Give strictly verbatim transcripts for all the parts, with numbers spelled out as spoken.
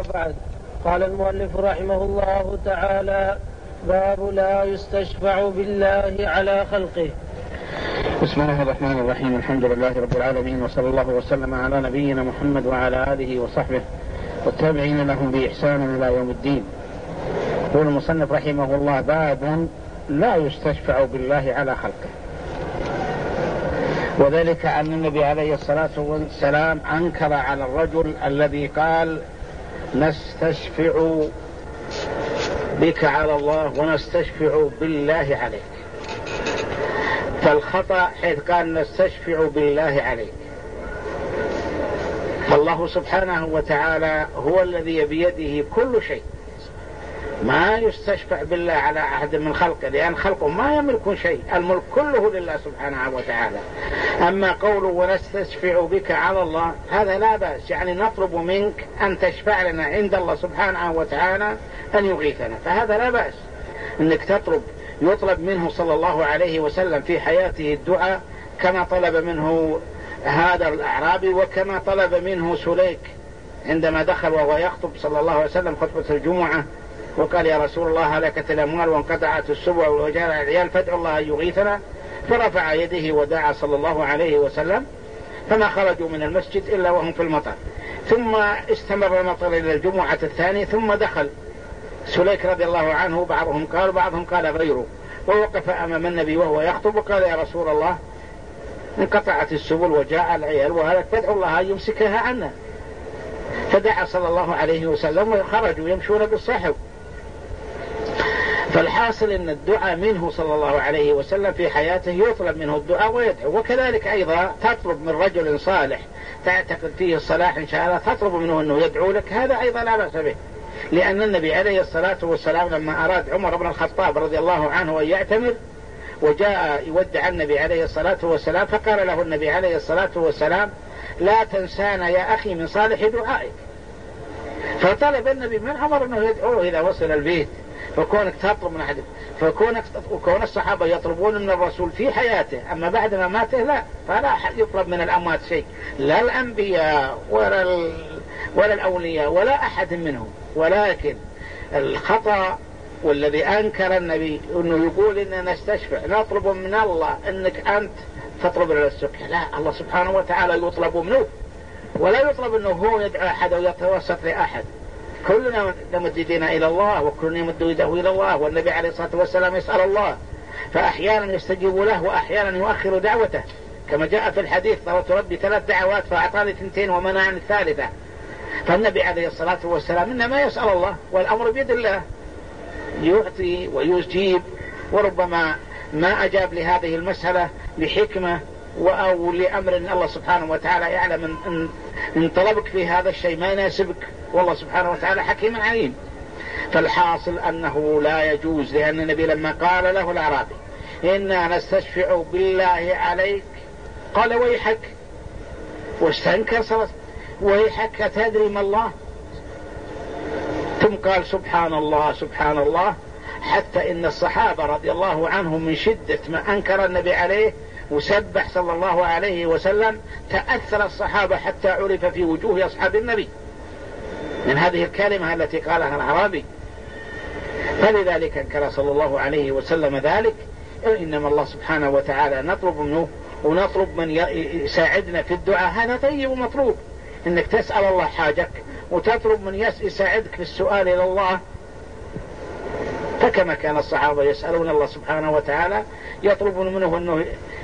وبعد. قال المؤلف رحمه الله تعالى: باب لا يستشفع بالله على خلقه. بسم الله الرحمن الرحيم. الحمد لله رب العالمين، وصلى الله وسلم على نبينا محمد وعلى آله وصحبه والتابعين لهم بإحسان إلى يوم الدين. يقول المصنف رحمه الله: باب لا يستشفع بالله على خلقه. وذلك أن النبي عليه الصلاة والسلام أنكر على الرجل الذي قال: نستشفع بك على الله ونستشفع بالله عليك. فالخطأ حيث قال نستشفع بالله عليك، فالله سبحانه وتعالى هو الذي بيده كل شيء، ما يستشفع بالله على أحد من خلقه، لأن خلقه ما يملكون شيء، الملك كله لله سبحانه وتعالى. أما قوله ونستشفع بك على الله، هذا لا بأس، يعني نطلب منك أن تشفع لنا عند الله سبحانه وتعالى أن يغيثنا، فهذا لا بأس أنك تطلب. يطلب منه صلى الله عليه وسلم في حياته الدعاء كما طلب منه هذا الأعرابي، وكما طلب منه سليك عندما دخل وهو يخطب صلى الله عليه وسلم خطبة الجمعة، وقال: يا رسول الله هلكت الأموال وانقطعت السبع وجاء العيال فادعوا الله أن يغيثنا. فرفع يده ودعا صلى الله عليه وسلم، فما خرجوا من المسجد إلا وهم في المطر. ثم استمر المطر إلى الجمعة الثانية، ثم دخل سليك رضي الله عنه، بعضهم قال بعضهم قال غيره، ووقف أمام النبي وهو يخطب وقال: يا رسول الله انقطعت السبل وجاء العيال وهلك فادعوا الله أن يمسكها عنا. فدعا صلى الله عليه وسلم وخرجوا يمشون بالصحب. فالحاصل أن الدعاء منه صلى الله عليه وسلم في حياته يطلب منه الدعاء ويدعو. وكذلك أيضا تطلب من رجل صالح تعتقد فيه الصلاح إن شاء الله، تطلب منه أنه يدعو لك، هذا أيضا لا بأس به. لأن النبي عليه الصلاة والسلام لما أراد عمر بن الخطاب رضي الله عنه أن يعتمر وجاء يودع النبي عليه الصلاة والسلام، فقال له النبي عليه الصلاة والسلام: لا تنسانا يا أخي من صالح دعائك. فطلب النبي من عمر أنه يدعوه إذا وصل البيت. فكونك تطلب من أحد، فكونك وكون الصحابة يطلبون من الرسول في حياته، أما بعد ما ماته لا، فلا أحد يطلب من الأموات شيء، لا الأنبياء ولا ال... ولا الأولياء ولا أحد منهم. ولكن الخطأ والذي أنكر النبي أنه يقول إننا نستشفع، نطلب من الله أنك أنت تطلب لنا السكح، لا، الله سبحانه وتعالى يطلب منه، ولا يطلب أنه هو يدعو أحد أو يتوسط لأحد. كلنا نمد يدينا إلى الله، وكلنا يمد يده إلى الله، والنبي عليه الصلاة والسلام يسأل الله، فأحيانا يستجيب له وأحيانا يؤخر دعوته، كما جاء في الحديث: طلبت ربي ثلاث دعوات فأعطاني ثنتين ومنعني الثالثة. فالنبي عليه الصلاة والسلام إنما يسأل الله، والأمر بيد الله، يعطي ويجيب. وربما ما أجاب لهذه المسألة لحكمة أو لأمر إن الله سبحانه وتعالى يعلم أن, إن طلبك في هذا الشيء ما يناسبك، والله سبحانه وتعالى حكيم عليم. فالحاصل أنه لا يجوز، لأن النبي لما قال له الأعرابي: إنا نستشفع بالله عليك، قال: ويحك، واستنكر صلى: ويحك أتدري ما الله؟ ثم قال: سبحان الله سبحان الله، حتى إن الصحابة رضي الله عنهم من شدة ما أنكر النبي عليه وسبح صلى الله عليه وسلم تأثر الصحابة حتى عرف في وجوه أصحاب النبي من هذه الكلمة التي قالها الأعرابي. فلذلك أنكر صلى الله عليه وسلم ذلك. إنما الله سبحانه وتعالى نطلب منه ونطلب من يساعدنا في الدعاء، هذا طيب ومطلوب، إنك تسأل الله حاجك وتطلب من يساعدك في السؤال إلى الله. فكما كان الصحابة يسألون الله سبحانه وتعالى، يطلبون منه أنه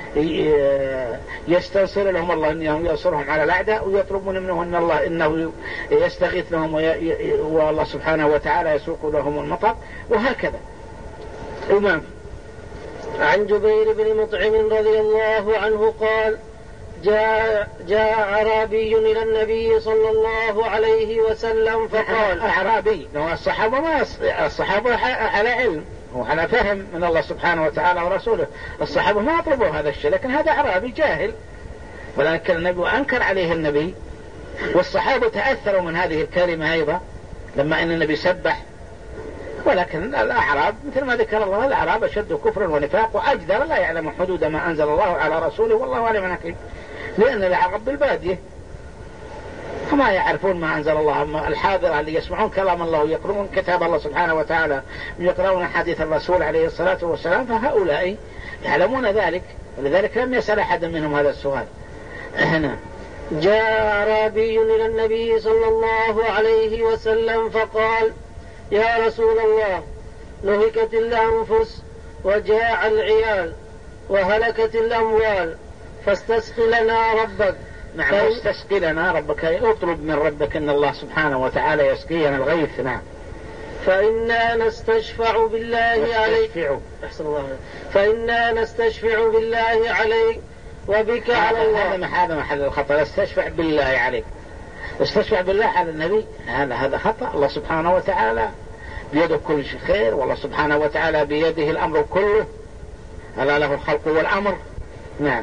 يستنصر لهم الله، أنه ينصرهم على الأعداء، ويطلبون منه أن الله إنه يستغيث لهم والله سبحانه وتعالى يسوق لهم المطر، وهكذا. إمام عن جبير بن مطعم رضي الله عنه قال: جاء, جاء أعرابي إلى النبي صلى الله عليه وسلم فقال. أعرابي، الصحابة ما الصحابة على علم وعلى فهم من الله سبحانه وتعالى ورسوله، الصحابة ما طلبوا هذا الشيء، لكن هذا أعرابي جاهل، ولكن النبي أنكر عليه النبي، والصحابة تأثروا من هذه الكلمة أيضا لما أن النبي سبح. ولكن الأعراب مثل ما ذكر الله، الأعراب أشد كفرا ونفاق وأجدر، لا يعلم حدود ما أنزل الله على رسوله، والله أعلم حكيم، لأن العرب بالبادية وما يعرفون ما أنزل الله. الحاضرة اللي يسمعون كلام الله ويقرؤون كتاب الله سبحانه وتعالى ويقرؤون حديث الرسول عليه الصلاة والسلام، فهؤلاء يعلمون ذلك، ولذلك لم يسأل أحد منهم هذا السؤال. هنا جاء أعرابي إلى النبي صلى الله عليه وسلم فقال: يا رسول الله، نهكت الأنفس وجاع العيال وهلكت الأموال، فاستسق لنا ربك. نعم، فاستسق لنا ربك، اطلب من ربك أن الله سبحانه وتعالى يسقينا الغيث. نعم. فإنا نستشفع بالله عليك أحسن الله فإنا نستشفع بالله عليك وبك على الله. هذا محل الخطأ، استشفع بالله عليك، استشفع بالله على النبي، هذا هذا خطأ. الله سبحانه وتعالى بيده كل شيء خير، والله سبحانه وتعالى بيده الأمر كله، ألا له الخلق والأمر. نعم.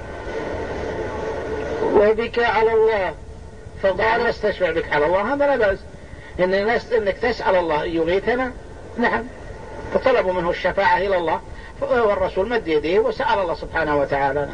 وبك على الله، فقال استشفع بك على الله، هذا لا بأس. إن الناس إنك تسأل الله يغيثنا. نعم. فطلبوا منه الشفاعة إلى الله، والرسول مد يديه وسأل الله سبحانه وتعالى.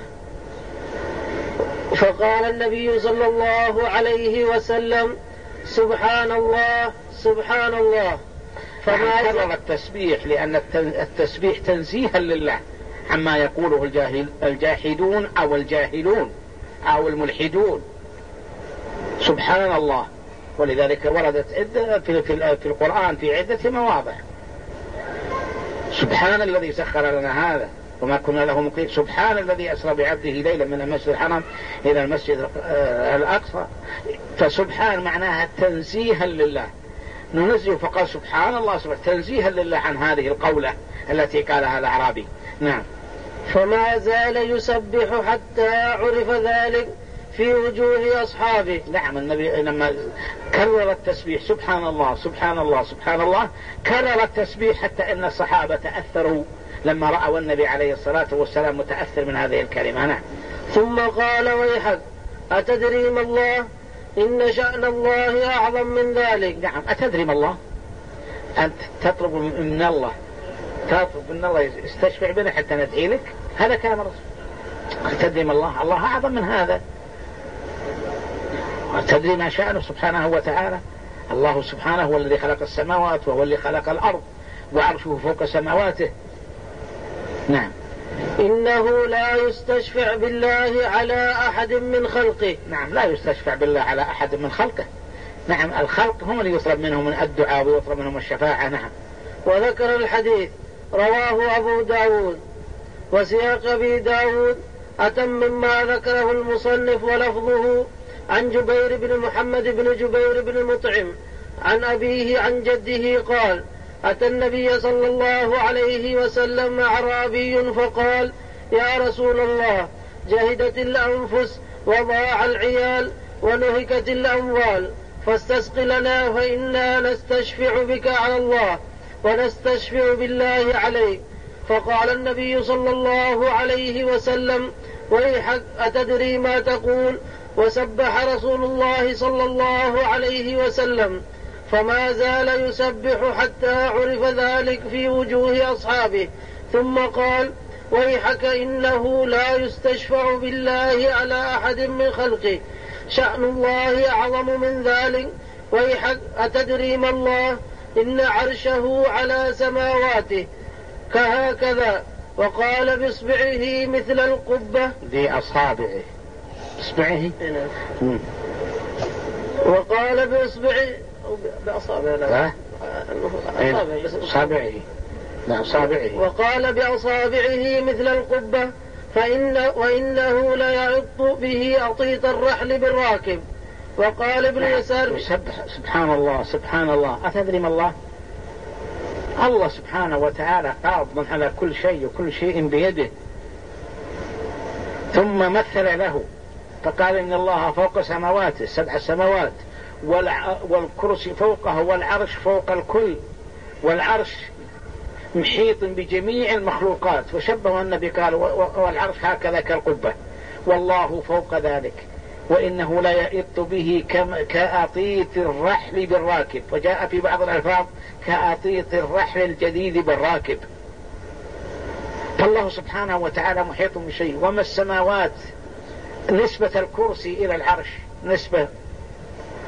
فقال النبي صلى الله عليه وسلم: سبحان الله سبحان الله. فما كرر التسبيح، لأن التسبيح تنزيها لله عما يقوله الجاهل الجاحدون أو الجاهلون أو الملحدون. سبحان الله، ولذلك وردت في, في, في القرآن في عدة مواضع: سبحان الذي سخر لنا هذا وما كنا له مقرنين، سبحان الذي أسرى بعبده ليلا من المسجد الحرام إلى المسجد الأقصى. فسبحان معناها تنزيها لله، ننزه، فقال سبحان الله سبحانه تنزيها لله عن هذه القولة التي قالها الأعرابي. نعم. فما زال يسبح حتى عرف ذلك في وجوه أصحابه. نعم، النبي لما كرر التسبيح سبحان الله سبحان الله سبحان الله، كرر التسبيح حتى إن الصحابة تأثروا لما رأوا النبي عليه الصلاة والسلام متأثر من هذه الكلمة. نعم. ثم قال: ويحك، أتدري ما الله؟ إن شأن الله أعظم من ذلك. نعم. أتدري ما الله؟ أنت تطلب من الله، تطلب من الله يستشفع بنا حتى ندعي لك، هذا كلام الرسول. أتدري ما الله؟ الله أعظم من هذا. وتدري ما شأنه سبحانه وتعالى؟ الله سبحانه هو الذي خلق السماوات وهو الذي خلق الأرض وعرشه فوق سماواته. نعم. إنه لا يستشفع بالله على أحد من خلقه. نعم، لا يستشفع بالله على أحد من خلقه. نعم، الخلق هم اللي يطلب منهم من الدعاء ويطلب منهم الشفاعة. نعم. وذكر الحديث رواه أبو داود، وسياق أبي داود أتم مما ذكره المصنف، ولفظه عن جبير بن محمد بن جبير بن المطعم عن أبيه عن جده قال: أتى النبي صلى الله عليه وسلم أعرابي فقال: يا رسول الله، جهدت الأنفس وضاع العيال ونهكت الأموال، فاستسق لنا فإنا نستشفع بك على الله ونستشفع بالله عليك. فقال النبي صلى الله عليه وسلم: ويحك، أتدري ما تقول؟ وسبح رسول الله صلى الله عليه وسلم، فما زال يسبح حتى عرف ذلك في وجوه أصحابه، ثم قال: ويحك، إنه لا يستشفع بالله على أحد من خلقه، شأن الله أعظم من ذلك. ويحك، أتدري ما الله؟ إن عرشه على سماواته كهكذا. وقال بإصبعه مثل القبة، بأصابعه إصبعه، وقال بإصبعه بأصابعه أصابعه بأصابعه وقال بأصابعه مثل القبة، فإن وإنه لا يعط به أطيط الرحل بالراكب. وقال ابن يسار: يسبح سبحان الله سبحان الله. أتدري ما الله؟ الله سبحانه وتعالى قابض على كل شيء وكل شيء بيده. ثم مثل له فقال: إن الله فوق سماواته سبع سماوات، والكرسي فوقه، والعرش فوق الكل، والعرش محيط بجميع المخلوقات. وشبه النبي قال: والعرش هكذا كالقبة، والله فوق ذلك، وإنه لا يئط به كأطيط الرحل بالراكب. وجاء في بعض الألفاظ كأطيط الرحل الجديد بالراكب. فالله سبحانه وتعالى محيط بشيء. وما السماوات، نسبة الكرسي إلى العرش نسبة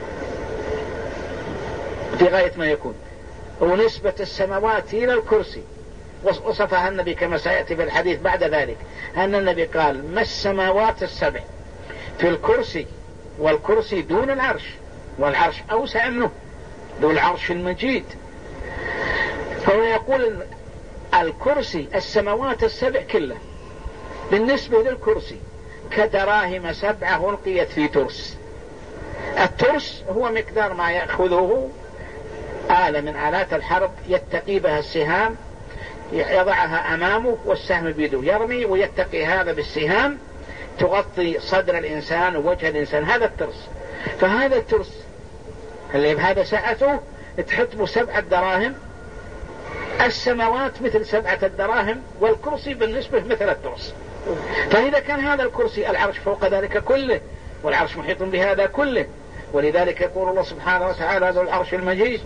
في غاية ما يكون. ونسبة السماوات إلى الكرسي وصفها النبي كما سيأتي في الحديث بعد ذلك، أن النبي قال ما السماوات السبع في الكرسي، والكرسي دون العرش، والعرش أوسع منه، ذو العرش المجيد. فهو يقول الكرسي السماوات السبع كله بالنسبة للكرسي كدراهم سبعة ألقيت في ترس. الترس هو مقدار ما يأخذه آلة من آلات الحرب يتقي بها السهام، يضعها أمامه والسهم بيده يرمي ويتقي هذا بالسهام تغطي صدر الإنسان ووجه الإنسان، هذا الترس. فهذا الترس اللي بهذا سعته تحط به سبعة دراهم، السماوات مثل سبعة الدراهم، والكرسي بالنسبة مثل الترس. فإذا كان هذا الكرسي العرش فوق ذلك كله، والعرش محيط بهذا كله، ولذلك يقول الله سبحانه وتعالى ذو العرش المجيد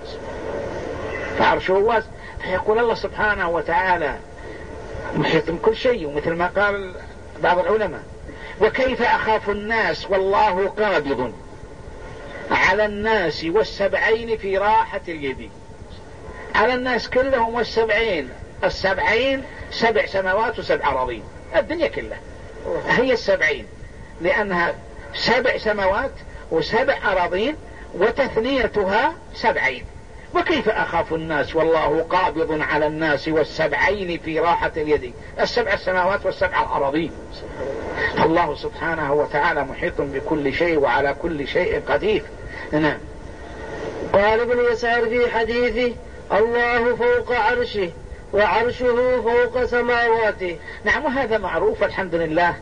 فعرشه واسع. فيقول الله سبحانه وتعالى محيط بكل شيء، ومثل ما قال بعض العلماء وكيف أخاف الناس والله قابض على الناس والسبعين في راحة اليد. على الناس كلهم والسبعين، السبعين سبع سماوات وسبع أراضين، الدنيا كلها هي السبعين، لأنها سبع سماوات وسبع أراضين وتثنيتها سبعين. وكيف أخاف الناس والله قابض على الناس والسبعين في راحة اليد، السبع السماوات والسبع الأراضين. الله سبحانه وتعالى محيط بكل شيء وعلى كل شيء قدير. نعم. قال ابن يسار في حديثه الله فوق عرشه وعرشه فوق سماواته. نعم، وهذا معروف الحمد لله،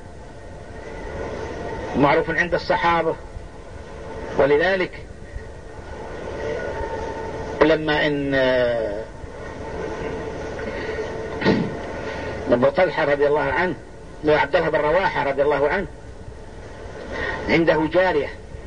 معروف عند الصحابة. ولذلك لما ان أبو طلحة رضي الله عنه وعبد الله بن رواحة رضي الله عنه عنده جارية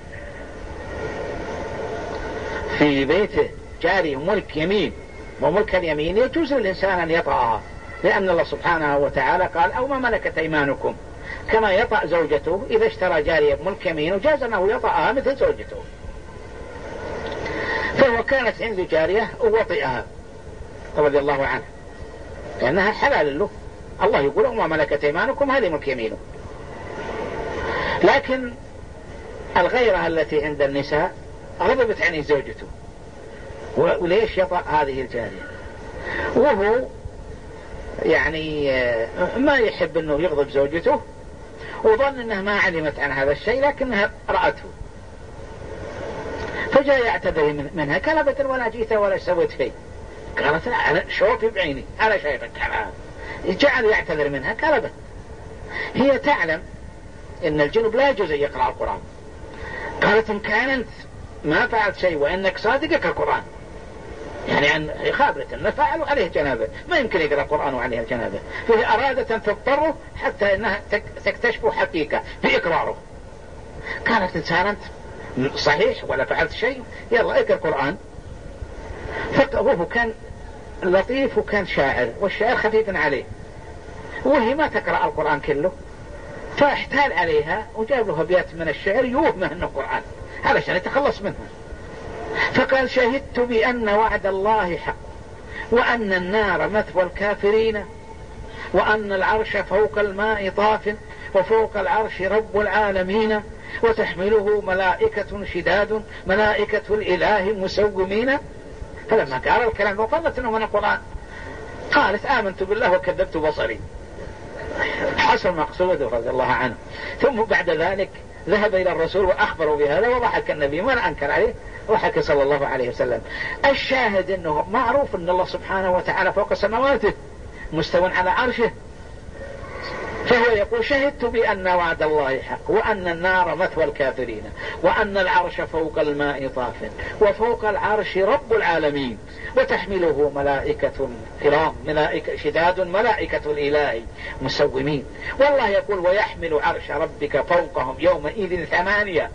في بيته، جارية ملك يمين، وملك اليمين يجوز للإنسان أن يطأها، لأن الله سبحانه وتعالى قال أو ما ملكت أيمانكم، كما يطأ زوجته إذا اشترى جارية بملك يمين وجاز أنه يطأها مثل زوجته. فهو كانت عنده جارية ووطئها رضي الله عنه لأنها حلال له، الله يقول وما ملكت أيمانكم هذه ملك يمينه. لكن الغيرة التي عند النساء غضبت عنه زوجته، وليش يطأ هذه الجارية، وهو يعني ما يحب أنه يغضب زوجته، وظن أنها ما علمت عن هذا الشيء لكنها رأته، فجاء يعتذر منها، قال أبدا ولا جيت ولا سويت شيء. قالت أنا شوفي بعيني أنا شايفك. جعل يعتذر منها، قال أبدا. هي تعلم أن الجنوب لا يجوز أن يقرأ القرآن. قالت إن كانت ما فعلت شيء وإنك صادقك القرآن، يعني أن خابرة أن فعلوا عليه جنابه، ما يمكن يقرأ القرآن وعليه الجنابه. فهي أرادت أن تضطره حتى أنها تكتشف حقيقة في إقراره. قالت إنسان أنت صحيح ولا فعلت شيء، يلا اقرأ القرآن. فهو كان لطيف وكان شاعر، والشاعر خفيف عليه، وهي ما تقرأ القرآن كله، فاحتال عليها وجاب له أبيات من الشعر يوهمه أنه قرآن علشان يتخلص منها. فقال شهدت بأن وعد الله حق، وأن النار مثوى الكافرين، وأن العرش فوق الماء طاف، وفوق العرش رب العالمين، وتحمله ملائكة شداد ملائكة الإله مسومين. فلما قال الكلام وظنت أنه من القرآن قالت آمنت بالله وكذبت بصري. حصل مقصوده رضي الله عنه. ثم بعد ذلك ذهب إلى الرسول وأخبروا بهذا، وضحك النبي ما أنكر عليه، وحكى صلى الله عليه وسلم. الشاهد أنه معروف أن الله سبحانه وتعالى فوق سماواته مستوى على عرشه. فهو يقول شهدت بأن وعد الله حق، وأن النار مثوى الكافرين، وأن العرش فوق الماء طاف، وفوق العرش رب العالمين، وتحمله ملائكة كرام ملائكة شداد ملائكة الإله مسومين. والله يقول ويحمل عرش ربك فوقهم يومئذ ثمانية،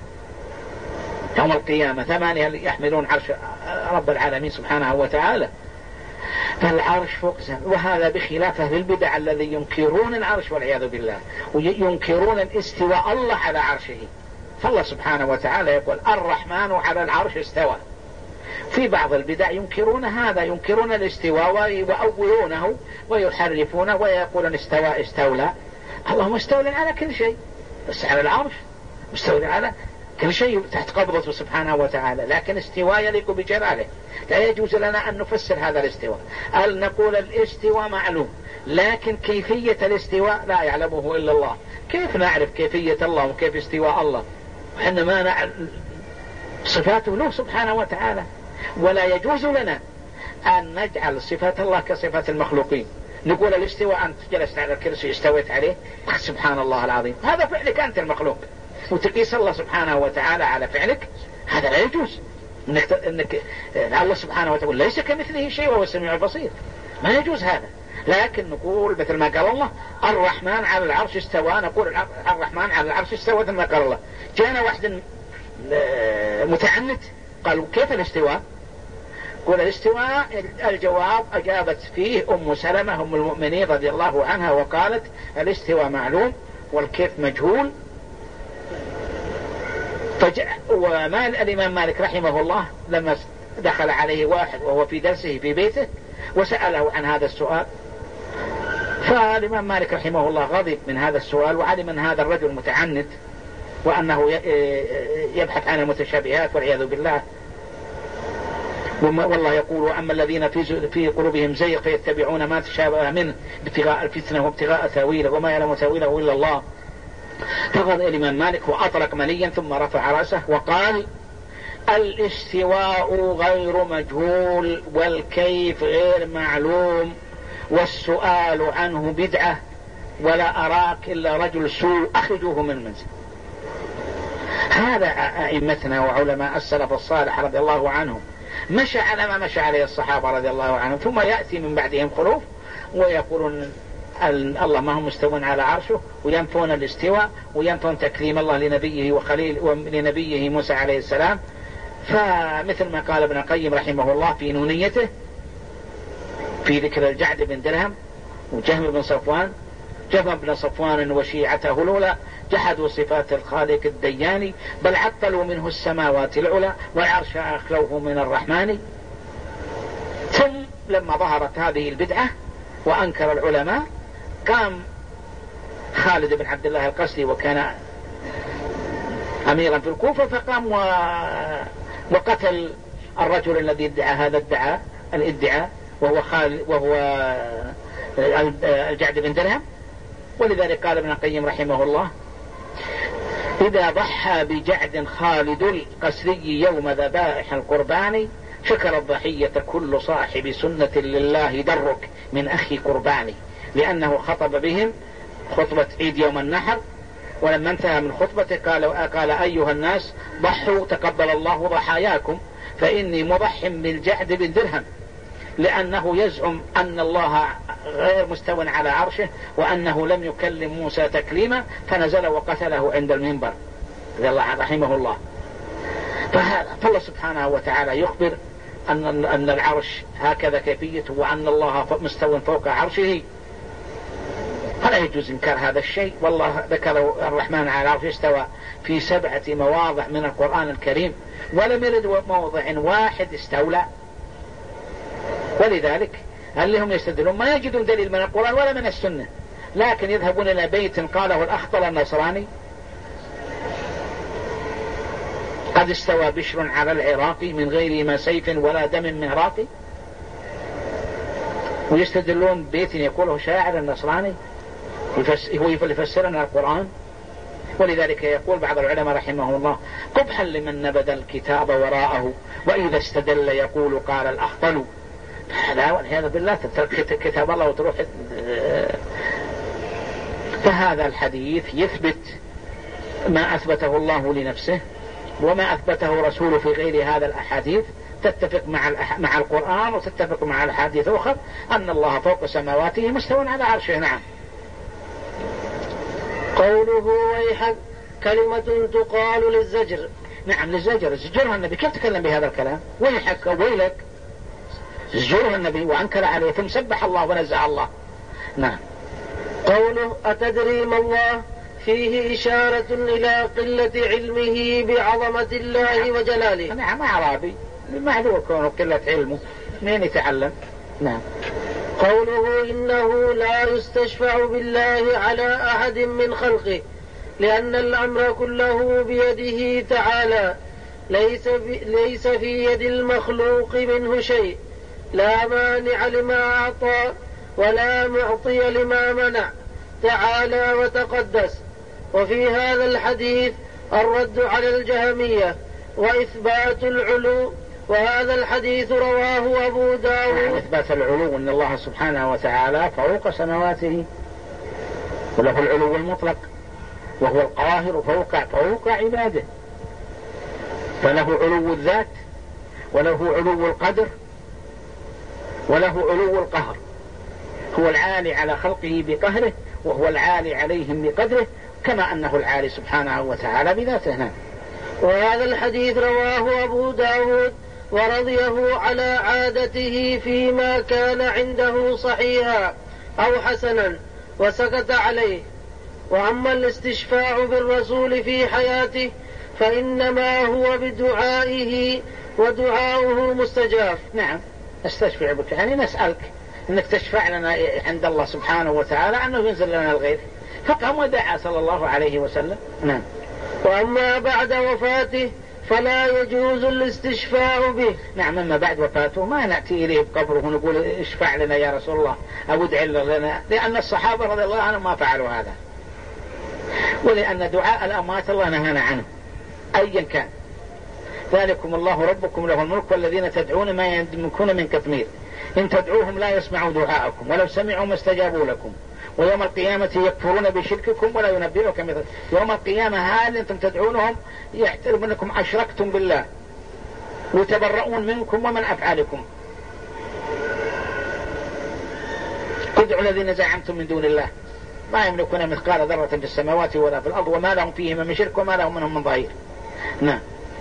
يوم القيامة ثمانية يحملون عرش رب العالمين سبحانه وتعالى. فالعرش فوق سماء، وهذا بخلاف أهل البدع الذي ينكرون العرش والعياذ بالله، وينكرون الاستواء الله على عرشه. فالله سبحانه وتعالى يقول الرحمن على العرش استوى، في بعض البدع ينكرون هذا، ينكرون الاستواء ويؤولونه ويحرفونه ويقولون استوى استولى. الله مستولى على كل شيء، بس على العرش مستولى على كل شيء تحت قبضته سبحانه وتعالى، لكن استواء يليق بجلاله. لا يجوز لنا أن نفسر هذا الاستواء، أن نقول الاستواء معلوم، لكن كيفية الاستواء لا يعلمه إلا الله. كيف نعرف كيفية الله وكيف استواء الله وحنا ما نعلم صفاته له سبحانه وتعالى؟ ولا يجوز لنا أن نجعل صفات الله كصفات المخلوقين، نقول الاستواء أنت جلست على الكرسي استويت عليه، سبحان الله العظيم، هذا فعلك أنت المخلوق، وتقيس الله سبحانه وتعالى على فعلك، هذا لا يجوز. إنك, إنك الله سبحانه وتعالى ليس كمثله شيء وهو السميع البصير، ما يجوز هذا. لكن نقول مثل ما قال الله الرحمن على العرش استوى، نقول الرحمن على العرش استوى مثل ما قال الله. جاءنا واحد متعنت قالوا كيف الاستواء؟ قول الاستواء الجواب أجابت فيه أم سلمة أم المؤمنين رضي الله عنها وقالت الاستواء معلوم والكيف مجهول. وما الإمام مالك رحمه الله لما دخل عليه واحد وهو في درسه في بيته وسأله عن هذا السؤال، فالإمام مالك رحمه الله غضب من هذا السؤال، وعلم من هذا الرجل متعنت وأنه يبحث عن المتشابهات والعياذ بالله. والله يقول أما الذين في في قلوبهم زيغ فيتبعون ما تشابه منه ابتغاء الفتنة وابتغاء تأويله وما يعلم تأويله إلا الله. فغضب الإمام مالك وأطلق مليا ثم رفع رأسه وقال الاستواء غير مجهول والكيف غير معلوم والسؤال عنه بدعة ولا أراك إلا رجل سوء أخرجوه من المنزل. هذا أئمتنا وعلماء السلف الصالح رضي الله عنهم مشى على ما مشى عليه الصحابة رضي الله عنهم، ثم يأتي من بعدهم خلوف ويقولون الله ما هم مستوون على عرشه، وينفون الاستواء وينفون تكليم الله لنبيه وخليل ولنبيه موسى عليه السلام. فمثل ما قال ابن القيم رحمه الله في نونيته في ذكر الجعد بن درهم وجهم بن صفوان، جهم بن صفوان وشيعته الأولى جحدوا صفات الخالق الدياني، بل عطلوا منه السماوات العلى والعرش أخلوه من الرحمن. ثم لما ظهرت هذه البدعة وأنكر العلماء قام خالد بن عبد الله القسري وكان أميرا في الكوفة، فقام و... وقتل الرجل الذي ادعى هذا الدعاء الادعاء وهو خالد وهو الجعد بن درهم. ولذلك قال ابن القيم رحمه الله إذا ضحى بجعد خالد القسري يوم ذبائح القربان شكر الضحية كل صاحب سنة لله درك من أخي قرباني، لأنه خطب بهم خطبة عيد يوم النحر، ولما انتهى من خطبته قال, قال أيها الناس ضحوا تقبل الله ضحاياكم، فإني مضح بالجعد بن درهم، لأنه يزعم أن الله غير مستو على عرشه وأنه لم يكلم موسى تكليما، فنزل وقتله عند المنبر رحمه الله. فالله سبحانه وتعالى يخبر أن, أن العرش هكذا كيفيته وأن الله مستو فوق عرشه، فلا يجوز إنكار هذا الشيء. والله ذكر الرحمن على العرش استوى في سبعة مواضع من القرآن الكريم، ولم يرد موضع واحد استولى. ولذلك هل هم يستدلون ما يجدون دليل من القرآن ولا من السنة، لكن يذهبون إلى بيت قاله الأخطل النصراني قد استوى بشر على العراق من غير ما سيف ولا دم مهراق، ويستدلون بيت يقوله شاعر النصراني هو يفسرنا القرآن. ولذلك يقول بعض العلماء رحمه الله قبحا لمن نبذ الكتاب وراءه وإذا استدل يقول قال الأخطل. لا والعياذ بالله تترك كتاب الله وتروح. فهذا الحديث يثبت ما أثبته الله لنفسه وما أثبته رسوله في غير هذا الأحاديث، تتفق مع مع القرآن وتتفق مع الحديث أخر أن الله فوق سماواته مستوى على عرشه. نعم. قوله ويحك كلمة تقال للزجر. نعم للزجر، زجرها النبي. كيف تكلم بهذا الكلام؟ ويحك ويلك، زجرها النبي وأنكر عليه ثم سبح الله ونزع الله. نعم. قوله أتدري ما الله فيه إشارة إلى قلة علمه بعظمة الله وجلاله. نعم أعرابي معذور كونه قلة علمه، مين يتعلم؟ نعم. قوله إنه لا يستشفع بالله على أحد من خلقه لأن الأمر كله بيده تعالى، ليس, ليس في يد المخلوق منه شيء، لا مانع لما أعطى ولا معطي لما منع تعالى وتقدس. وفي هذا الحديث الرد على الجهمية وإثبات العلو، وهذا الحديث رواه أبو داود. إثبات العلو أن الله سبحانه وتعالى فوق سماواته وله العلو المطلق وهو القاهر فوق, فوق عباده، فله علو الذات وله علو القدر وله علو القهر، هو العالي على خلقه بقهره وهو العالي عليهم بقدره، كما أنه العالي سبحانه وتعالى بذاته. وهذا الحديث رواه أبو داود ورضيه على عادته فيما كان عنده صحيحا أو حسنا وسكت عليه. وأما الاستشفاع بالرسول في حياته فإنما هو بدعائه ودعاؤه مستجاب. نعم، استشفع بك يعني نسألك أنك تشفع لنا عند الله سبحانه وتعالى أنه ينزل لنا الغيث، فقام ودعا صلى الله عليه وسلم. نعم. وأما بعد وفاته فلا يجوز الاستشفاع به. نعم، أما بعد وفاته ما نأتي إليه بقبره ونقول اشفع لنا يا رسول الله أو ادع لنا، لأن الصحابة رضي الله عنهم ما فعلوا هذا، ولأن دعاء الأموات الله نهانا عنه أيا كان. ذلكم الله ربكم له الملك والذين تدعون ما يملكون من كثمير إن تدعوهم لا يسمعوا دعاءكم ولو سمعوا ما استجابوا لكم ويوم القيامة يكفرون بشرككم ولا ينبئك مثل. يوم القيامة هل أنتم تدعونهم يحترم أنكم أشركتم بالله ويتبرؤون منكم ومن أفعالكم. ادعوا الذين زعمتم من دون الله ما يملكون مثقال ذرة في السماوات ولا في الأرض وما لهم فيهما من شرك وما لهم منهم من ظهير. نعم.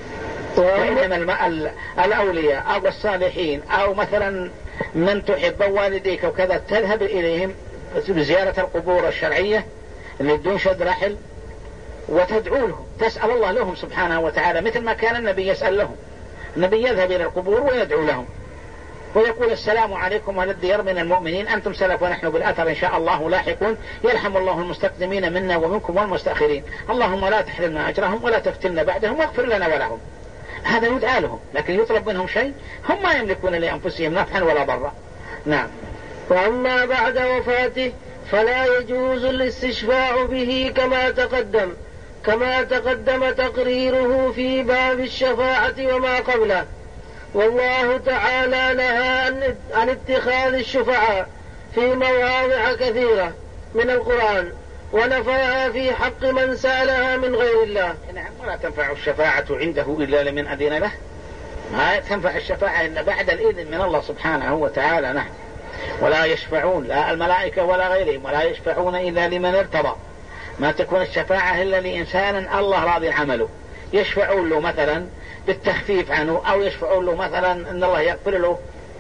وإنما الأولياء أو الصالحين أو مثلا من تحب والديك وكذا تذهب إليهم بزيارة القبور الشرعية اللي بدون شد رحل وتدعو لهم، تسأل الله لهم سبحانه وتعالى، مثل ما كان النبي يسأل لهم. النبي يذهب إلى القبور ويدعو لهم ويقول السلام عليكم أهل الديار من المؤمنين أنتم سلف ونحن بالأثر إن شاء الله لاحقون، يرحم الله المستقدمين منا ومنكم والمستأخرين، اللهم لا تحرمنا أجرهم ولا تفتنا بعدهم واغفر لنا ولهم. هذا يدعى لهم، لكن يطلب منهم شيء هم ما يملكون لأنفسهم نفعا ولا ضرا. نعم. وأما بعد وفاته فلا يجوز الاستشفاع به كما تقدم كما تقدم تقريره في باب الشفاعة وما قبله. والله تعالى نهى عن اتخاذ الشفعاء في مواضع كثيرة من القرآن ونفاها في حق من سألها من غير الله. نعم. ولا تنفع الشفاعة عنده إلا لمن أذن له، ما تنفع الشفاعة إلا بعد الإذن من الله سبحانه وتعالى. نعم. ولا يشفعون لا الملائكة ولا غيرهم ولا يشفعون إلا لمن ارتضى، ما تكون الشفاعة إلا لإنسان الله راضي عمله، يشفعون له مثلا بالتخفيف عنه أو يشفعون له مثلا أن الله يغفر له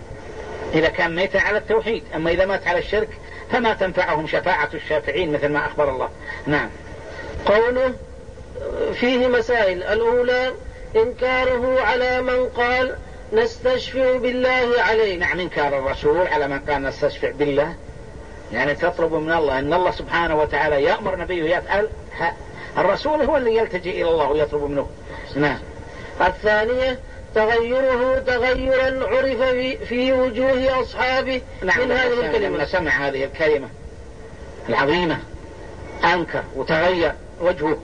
إذا كان ميتا على التوحيد، أما إذا مات على الشرك فما تنفعهم شفاعة الشافعين مثل ما أخبر الله. نعم. قوله فيه مسائل. الأولى إنكاره على من قال نستشفع بالله عليه. نعم، إنكار الرسول على من قال نستشفع بالله، يعني تطلب من الله أن الله سبحانه وتعالى يأمر نبيه يفعل، الرسول هو اللي يلتجئ إلى الله ويطلب منه. نعم. الثانية تغيره تغيرا عرف في وجوه أصحابه. نعم. من هذه الكلمة لما سمع هذه الكلمة العظيمة أنكر وتغير وجهه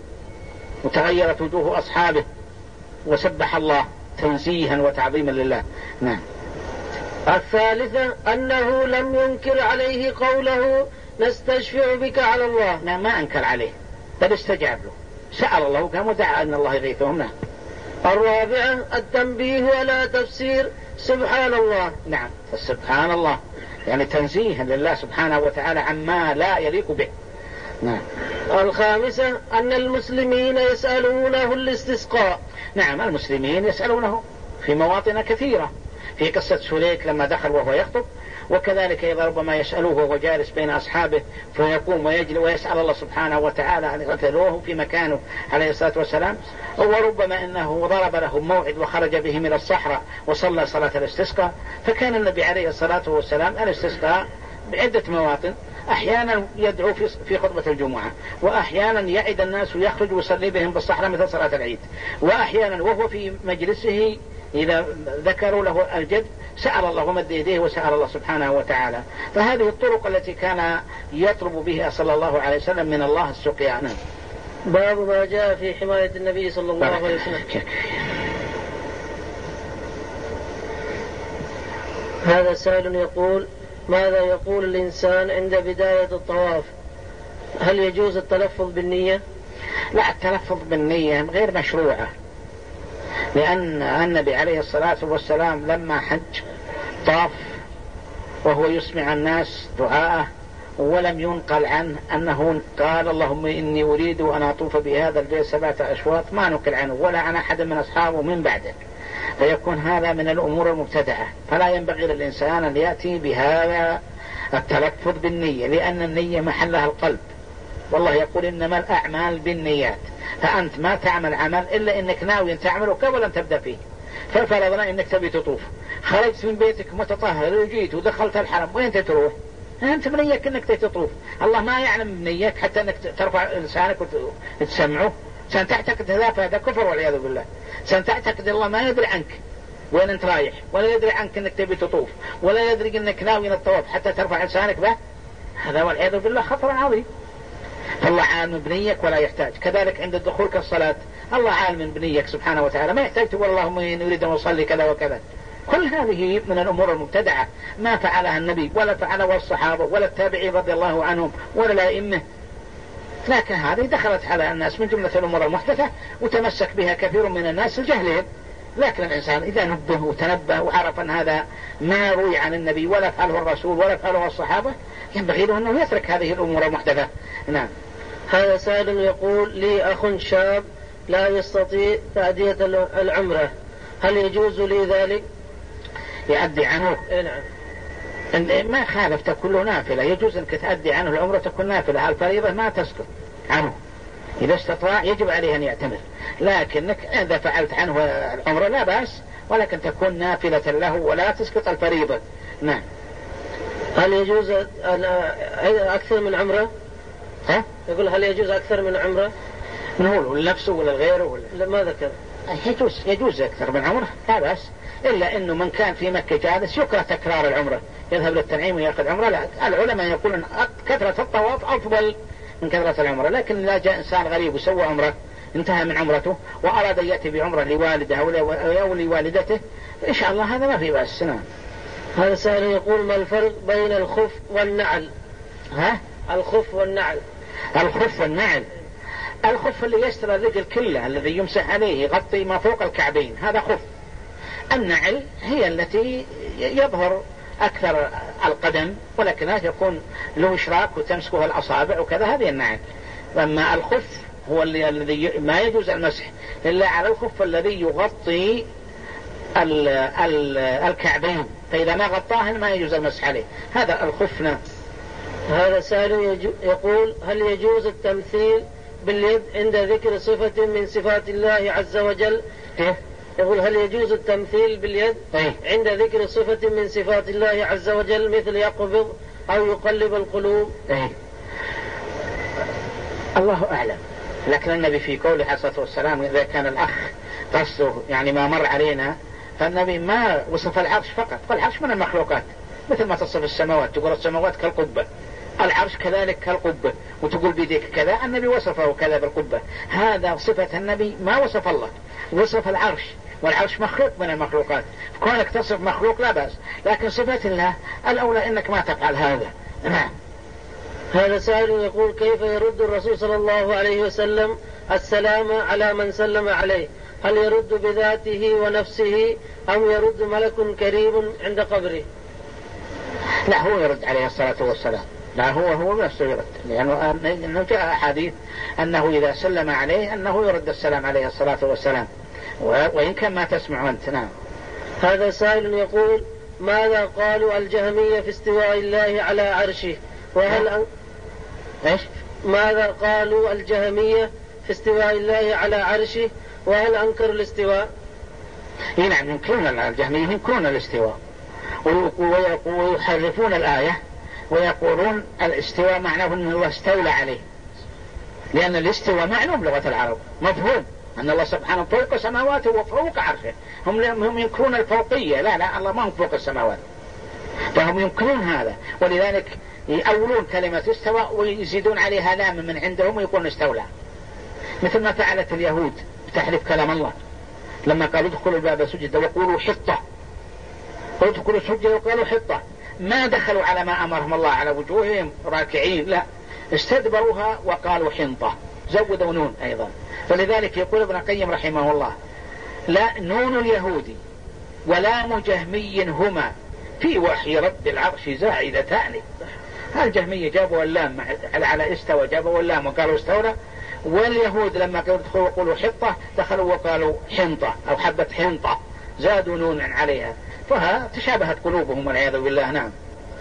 وتغيرت وجوه أصحابه وسبح الله تنزيها وتعظيما لله. نعم. الثالثة أنه لم ينكر عليه قوله نستشفع بك على الله. نعم، ما أنكر عليه بل استجاب له، سأل الله وكان ودعا أن الله يغيثهم. نعم. الرابعة التنبيه على تفسير سبحان الله. نعم، سبحان الله يعني تنزيها لله سبحانه وتعالى عما لا يليق به. نعم. الخامسة أن المسلمين يسألونه الاستسقاء. نعم، المسلمين يسألونه في مواطن كثيرة، في قصة سليك لما دخل وهو يخطب، وكذلك إذا ربما يسألوه وهو جالس بين أصحابه فيقوم ويجلس ويسأل الله سبحانه وتعالى أن يقتلوه في مكانه عليه الصلاة والسلام. وربما أنه ضرب لهم موعد وخرج بهم إلى الصحراء وصلى صلاة الاستسقاء. فكان النبي عليه الصلاة والسلام الاستسقاء بعدة مواطن، أحيانا يدعو في خطبة الجمعة، وأحيانا يعد الناس ويخرج ويصلي بهم بالصحراء مثل صلاة العيد، وأحيانا وهو في مجلسه إذا ذكروا له الجد سأل الله ومد يديه وسأل الله سبحانه وتعالى. فهذه الطرق التي كان يطلب بها صلى الله عليه وسلم من الله السقيا. باب ما جاء في حماية النبي صلى الله عليه وسلم. هذا سائل يقول: ماذا يقول الإنسان عند بداية الطواف؟ هل يجوز التلفظ بالنية؟ لا، التلفظ بالنية غير مشروعة، لأن النبي عليه الصلاة والسلام لما حج طاف وهو يسمع الناس دعاءه، ولم ينقل عنه أنه قال اللهم إني أريد أن أطوف بهذا البيت سبعة أشواط، ما نقل عنه ولا عن أحد من أصحابه من بعده، فيكون هذا من الأمور المبتدعة. فلا ينبغي للإنسان أن يأتي بهذا التلفظ بالنية، لأن النية محلها القلب، والله يقول إنما الأعمال بالنيات. فأنت ما تعمل عمل إلا إنك ناوي أن تعمله قبل أن تبدأ فيه. ففرضنا إنك تبي تطوف، خرجت من بيتك متطهر وجيت ودخلت الحرم، وين تروح؟ أنت بنيك إنك تطوف، الله ما يعلم بنيك حتى إنك ترفع لسانك وتسمعه. سنتعتقد هذا فهذا كفر والعياذ بالله. سنتعتقد الله ما يدري عنك وين أنت رايح، ولا يدري عنك إنك تبي تطوف، ولا يدري إنك ناوي الطواف حتى ترفع لسانك به. هذا والعياذ بالله خطر عظيم. فالله عالم بنيك ولا يحتاج. كذلك عند الدخول كالصلاة، الله عالم بنيك سبحانه وتعالى، ما يحتاج تقول اللهم إني أريد أن أصلي كذا وكذا. كل هذه من الأمور المبتدعة ما فعلها النبي ولا فعلها الصحابة ولا التابعين رضي الله عنهم ولا الأئمة، لكن هذه دخلت على الناس من جملة الأمور المحدثة وتمسك بها كثير من الناس الجهلين. لكن الإنسان إذا نبه وتنبه وعرف أن هذا ما روي عن النبي ولا فعله الرسول ولا فعله الصحابة، ينبغي له أنه يترك هذه الأمور المحدثة. نعم. هذا سائل يقول: لي أخ شاب لا يستطيع تأدية العمرة، هل يجوز لي ذلك؟ يؤدي عنه؟ نعم. ما خالف، تكون له نافلة، يجوز أنك تأدي عنه العمرة تكون نافلة، الفريضة ما تسقط عنه، إذا استطاع يجب عليه أن يعتمر. لكنك إذا فعلت عنه العمرة لا بأس، ولكن تكون نافلة له ولا تسقط الفريضة. نعم. هل يجوز أكثر من عمرة؟ ها؟ يقول هل يجوز أكثر من عمرة؟ نقول لنفسه ولا لغيره ولا؟ لا، ما ذكر. يجوز يجوز أكثر من عمرة لا بأس، إلا أنه من كان في مكة جالس يكره تكرار العمرة، يذهب للتنعيم ويأخذ عمرة. لا، العلماء يقولون كثرة الطواف أفضل من كثرة العمرة. لكن لا جاء إنسان غريب وسوى عمرة انتهى من عمرته وأراد يأتي بعمرة لوالده أو لوالدته، إن شاء الله هذا ما في بأس. نعم. هذا سائل يقول: ما الفرق بين الخف والنعل؟ ها؟ الخف والنعل. الخف والنعل، الخف اللي يستر الرجل كلها الذي يمسح عليه يغطي ما فوق الكعبين، هذا خف. النعل هي التي يظهر أكثر القدم ولكنها يكون له إشراك وتمسكه الأصابع وكذا، هذه النعل. أما الخف هو الذي ما يجوز المسح إلا على الخف الذي يغطي ال ال الكعبين، فإذا ما غطاه ما يجوز المسح عليه، هذا الخفنا. هذا سائل يقول: هل يجوز التمثيل باليد عند ذكر صفة من صفات الله عز وجل؟ إيه؟ يقول: هل يجوز التمثيل باليد إيه؟ عند ذكر صفة من صفات الله عز وجل مثل يقبض أو يقلب القلوب؟ إيه؟ الله أعلم. لكن النبي في قوله عليه الصلاة والسلام إذا كان الأخ قصده يعني ما مر علينا، فالنبي ما وصف العرش فقط، فالعرش من المخلوقات مثل ما تصف السماوات، تقول السماوات كالقبة، العرش كذلك كالقبة، وتقول بيديك كذا، النبي وصفه كذا بالقبة. هذا صفة النبي ما وصف الله، وصف العرش، والعرش مخلوق من المخلوقات، كونك تصف مخلوق لا بأس، لكن صفة الله الأولى إنك ما تفعل هذا. نعم. هذا سائل يقول: كيف يرد الرسول صلى الله عليه وسلم السلام على من سلم عليه؟ هل يرد بذاته ونفسه أم يرد ملك كريم عند قبره؟ لا، هو يرد عليه الصلاة والسلام، لا هو هو نفسه يرد، لأنه جاء حديث أنه إذا سلم عليه أنه يرد السلام عليه الصلاة والسلام، وإن كان ما تسمع أنت. نعم. هذا سائل يقول: ماذا قالوا الجهمية في استواء الله على عرشه؟ وهل أن... إيش؟ ماذا قالوا الجهمية في استواء الله على عرشه وهل أنكروا الاستواء؟ إيه نعم، ينكرون الجهمية ينكرون الاستواء ويحرفون الآية ويقولون الاستواء معناه أنه الله استولى عليه، لأن الاستواء معلوم لغة العرب مفهوم أن الله سبحانه فوق سماواته وفوق عرشه. هم هم ينكرون الفوقية، لا لا الله ما هو فوق السماوات، فهم ينكرون هذا، ولذلك يأولون كلمة استوى ويزيدون عليها لام من عندهم ويقولون استولى، مثل ما فعلت اليهود بتحريف كلام الله لما قالوا ادخلوا الباب سجدا وقولوا حطة، قالوا ادخلوا سجدا وقالوا حطة، ما دخلوا على ما أمرهم الله على وجوههم راكعين، لا استدبروها وقالوا حنطة، زودوا نون أيضا. فلذلك يقول ابن القيم رحمه الله لا نون اليهودي ولام جهمي هما في وحي رب العرش زائدتان. الجهمية جابوا اللام على استوى جابوا اللام وقالوا استولى، واليهود لما قالوا يقولوا حطة دخلوا وقالوا حنطة أو حبة حنطة زادوا نون عليها، فها تشابهت قلوبهم والعياذ بالله. نعم.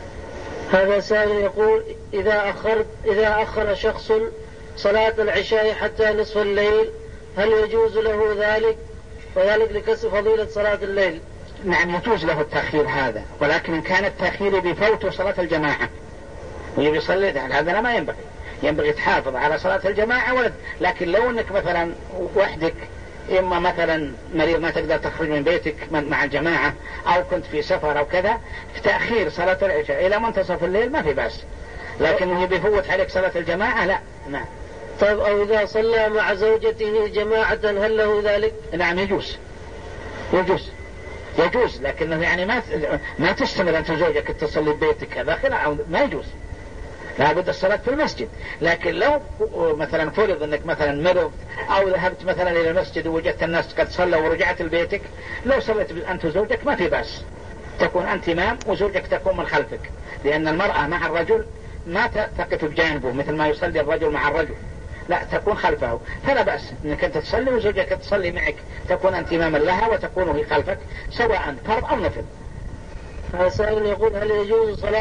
هذا سائل يقول إذا أخر إذا أخر شخص صلاة العشاء حتى نصف الليل هل يجوز له ذلك وذلك لكسب فضيلة صلاة الليل؟ نعم يجوز له التأخير هذا، ولكن إن كان التأخير بفوت صلاة الجماعة ويبي يصلي هذا ما ينبغي، ينبغي تحافظ على صلاة الجماعة ولد. لكن لو أنك مثلا وحدك إما مثلا مريض ما تقدر تخرج من بيتك مع الجماعة أو كنت في سفر أو كذا، في تأخير صلاة العشاء إلى منتصف الليل ما في بأس، لكن هو بيفوت عليك صلاة الجماعة لا. نعم. طيب أو إذا صلى مع زوجته جماعة هل له ذلك؟ نعم يجوز يجوز يجوز لكنه يعني ما ما تستمر أنت زوجك تصلي ببيتك هذا خلاص ما يجوز، لابد الصلاة في المسجد. لكن لو مثلا فرض أنك مثلا مرض أو ذهبت مثلا إلى المسجد ووجدت الناس قد صلوا ورجعت لبيتك، لو صليت أنت وزوجك ما في بأس، تكون أنت إمام وزوجك تكون من خلفك، لأن المرأة مع الرجل ما تقف بجانبه مثل ما يصلي الرجل مع الرجل، لا تكون خلفه، فلا بأس أنك أنت تصلي وزوجك تصلي معك، تكون أنت إماما لها وتكون هي خلفك سواء فرض أو نفل. هذا سائل يقول هل يجوز صلاة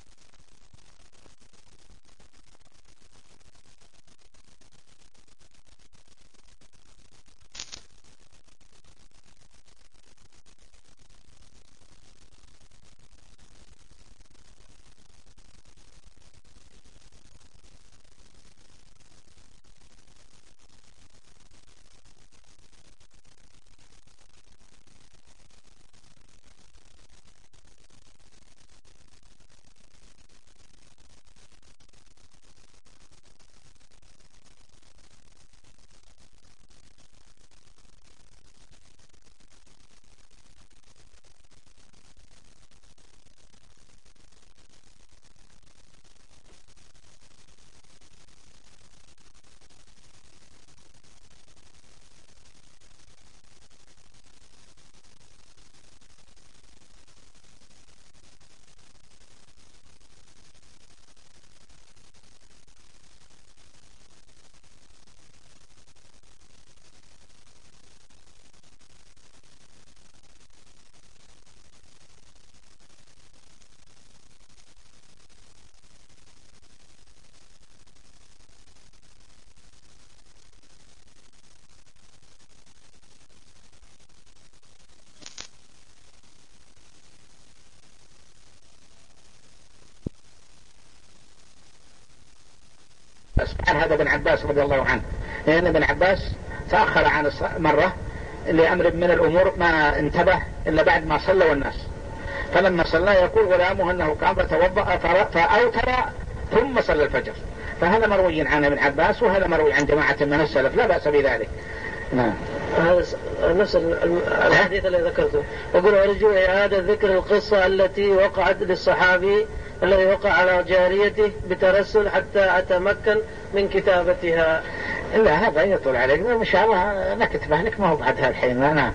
سبحان هذا ابن عباس رضي الله عنه، لأن ابن عباس تأخر عن مرة لأمر من الأمور ما انتبه إلا بعد ما صلى والناس، فلما صلى يقول غلامه أنه قام فتوضأ فأوتر ثم صلى الفجر، فهذا مروي عن ابن عباس وهذا مروي عن جماعة من السلف لا بأس بذلك. نعم. هذا نفس الحديث الذي ذكرته. يقول أرجو إعادة ذكر القصة التي وقعت للصحابي الذي وقع على جاريته بترسل حتى أتمكن من كتابتها. لا هذا يطول عليك إن شاء الله نكتبه لك ما هو بعد هالحين. نعم.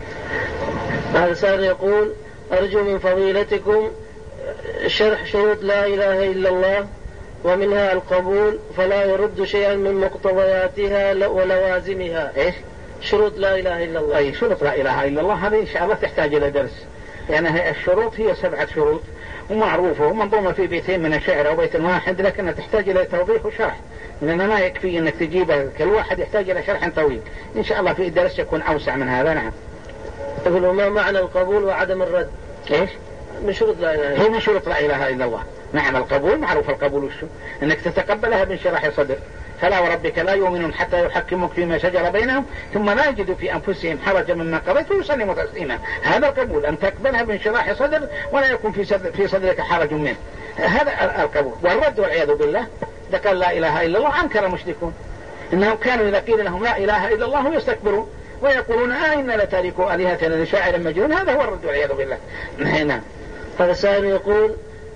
هذا سائل يقول أرجو من فضيلتكم شرح شروط لا إله إلا الله ومنها القبول فلا يرد شيئا من مقتضياتها ولوازمها. إيش؟ شروط لا إله إلا الله. أي شروط لا إله إلا الله هذه إن شاء الله تحتاج إلى درس، يعني الشروط هي سبعة شروط ومعروفة ومنظومة في بيتين من الشعر أو بيت واحد، لكنها تحتاج إلى توضيح وشرح، لأن ما يكفي أنك تجيبها، كل واحد يحتاج إلى شرح طويل. إن شاء الله في الدرس يكون أوسع من هذا. نعم. يقول ما معنى القبول وعدم الرد؟ إيش؟ من شروط لا إله إلا الله. هي من شروط لا إله إلا الله. نعم القبول معروف. القبول وشو؟ أنك تتقبلها بانشراح صدر. فلا وربك لا يؤمنون حتى يحكموك فيما شجر بينهم ثم لا يجدوا في أنفسهم حرجا مما قضيت ويسلموا تسليما. هذا القبول، أن تقبلها بانشراح صدر ولا يكون في صدر في صدرك حرج منه. هذا القبول. والرد والعياذ بالله إذا قال لا إله إلا الله أنكر المشركون، إنهم كانوا إذا قيل لهم لا إله إلا الله يستكبرون ويقولون آه إنا لتاركوا آلهتنا لشاعر مجنون. هذا هو الرد والعياذ بالله. نعم. هذا سائل يقول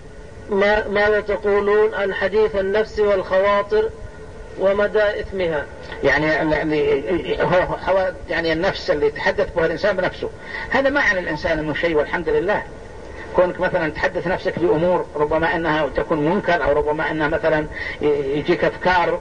ما ماذا تقولون عن حديث النفس والخواطر ومدى إثمها؟ يعني اللي هو يعني النفس اللي يتحدث بها الإنسان بنفسه، هذا ما عن الإنسان من شيء والحمد لله. كونك مثلا تحدث نفسك بأمور ربما أنها تكون منكر أو ربما أنها مثلا يجيك أفكار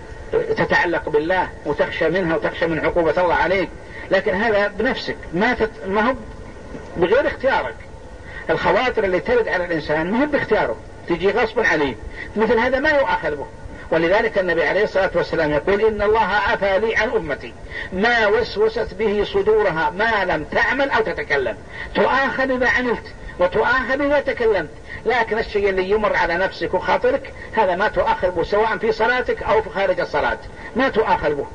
تتعلق بالله وتخشى منها وتخشى من عقوبة الله عليك، لكن هذا بنفسك ما تت... ما هو بغير اختيارك. الخواطر اللي ترد على الإنسان ما هو باختياره، تجي غصبا عليه، مثل هذا ما يؤاخذ به. ولذلك النبي عليه الصلاة والسلام يقول إن الله عفى لي عن أمتي ما وسوست به صدورها ما لم تعمل أو تتكلم. تؤاخذ إذا عملت وتؤاخذ إذا تكلمت، لكن الشيء اللي يمر على نفسك وخاطرك هذا ما تؤاخذ به، سواء في صلاتك أو في خارج الصلاة ما تؤاخذ به.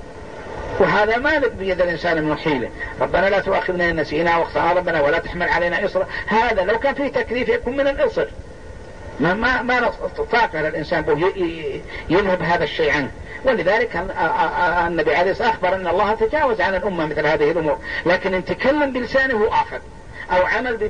وهذا ما لك بيد الإنسان من حيلة. ربنا لا تؤاخذنا إن نسينا واخطأنا ربنا ولا تحمل علينا إصرا، هذا لو كان فيه تكليف يكون من الإصر، ما ما ما طاقة للإنسان به يذهب هذا الشيء عنه. ولذلك النبي عليه الصلاة والسلام أخبر أن الله تجاوز عن الأمة مثل هذه الأمور، لكن إن تكلم بلسانه آخذ أو عمل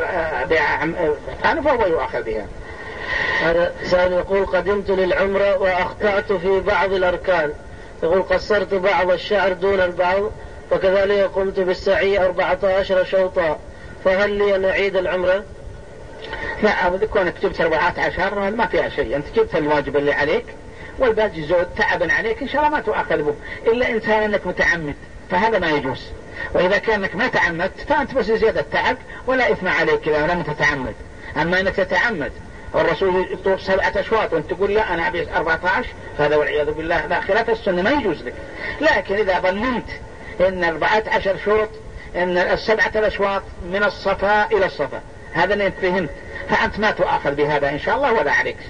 بأفعاله فهو يؤاخذ بها. هذا سائل يقول قدمت للعمرة وأخطأت في بعض الأركان، يقول قصرت بعض الشعر دون البعض وكذلك قمت بالسعي أربعة عشر شوطا، فهل لي أن أعيد العمرة؟ لا، أبدا كونك جبت أربعة عشر ما فيها شيء، أنت جبت الواجب اللي عليك والباقي زود تعبا عليك إن شاء الله ما تؤاخذ به، إلا إن كان أنك متعمد فهذا ما يجوز. وإذا كانك ما تعمدت فأنت بس زيادة تعب ولا إثم عليك إذا لم تتعمد. أما أنك تتعمد والرسول يطوف سبعة أشواط وأنت تقول لا أنا أبي أربعة عشر، فهذا والعياذ بالله لا، خلاف السنة ما يجوز لك. لكن إذا ظننت إن أربعة عشر شوط إن السبعة الأشواط من الصفا إلى الصفا هذا اللي فهمت، فأنت ما تؤاخذ بهذا إن شاء الله ولا عليك.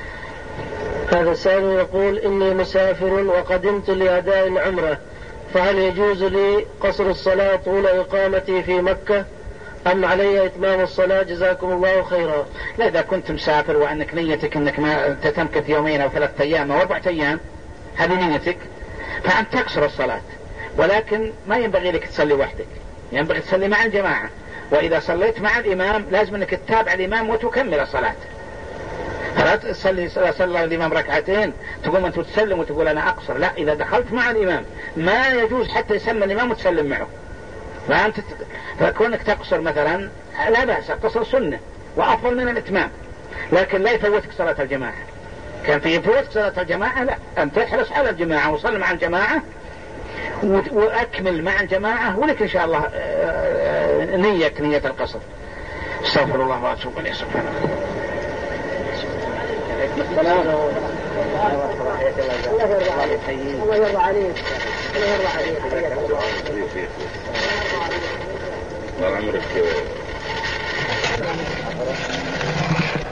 هذا سائل يقول إني مسافر وقدمت لأداء العمرة، فهل يجوز لي قصر الصلاة طول إقامتي في مكة أم علي إتمام الصلاة؟ جزاكم الله خيرا. لا، إذا كنت مسافر وأنك نيتك أنك ما تتمكث يومين أو ثلاثة أيام أو أربعة أيام هذه نيتك فأنت تقصر الصلاة، ولكن ما ينبغي لك تصلي وحدك، ينبغي تصلي مع الجماعة. وإذا صليت مع الإمام لازم أنك تتابع الإمام وتكمل الصلاة، فلا تصلي صلى الإمام ركعتين تقوم أنت تسلم وتقول أنا أقصر. لا، إذا دخلت مع الإمام ما يجوز حتى يسلم الإمام وتسلم معه، فأنت فكونك تقصر مثلا لا بأس، قصر سنة وأفضل من الإتمام، لكن لا يفوتك صلاة الجماعة. كان في يفوتك صلاة الجماعة لا، أن تحرص على الجماعة وصل مع الجماعة وأكمل مع الجماعة، ولك إن شاء الله نية نية القصر. استغفر الله وأتوب إليه. سبحانه الله يرضى عليك. الله يرضى عليك. الله يرضى عليك. الله عمرك.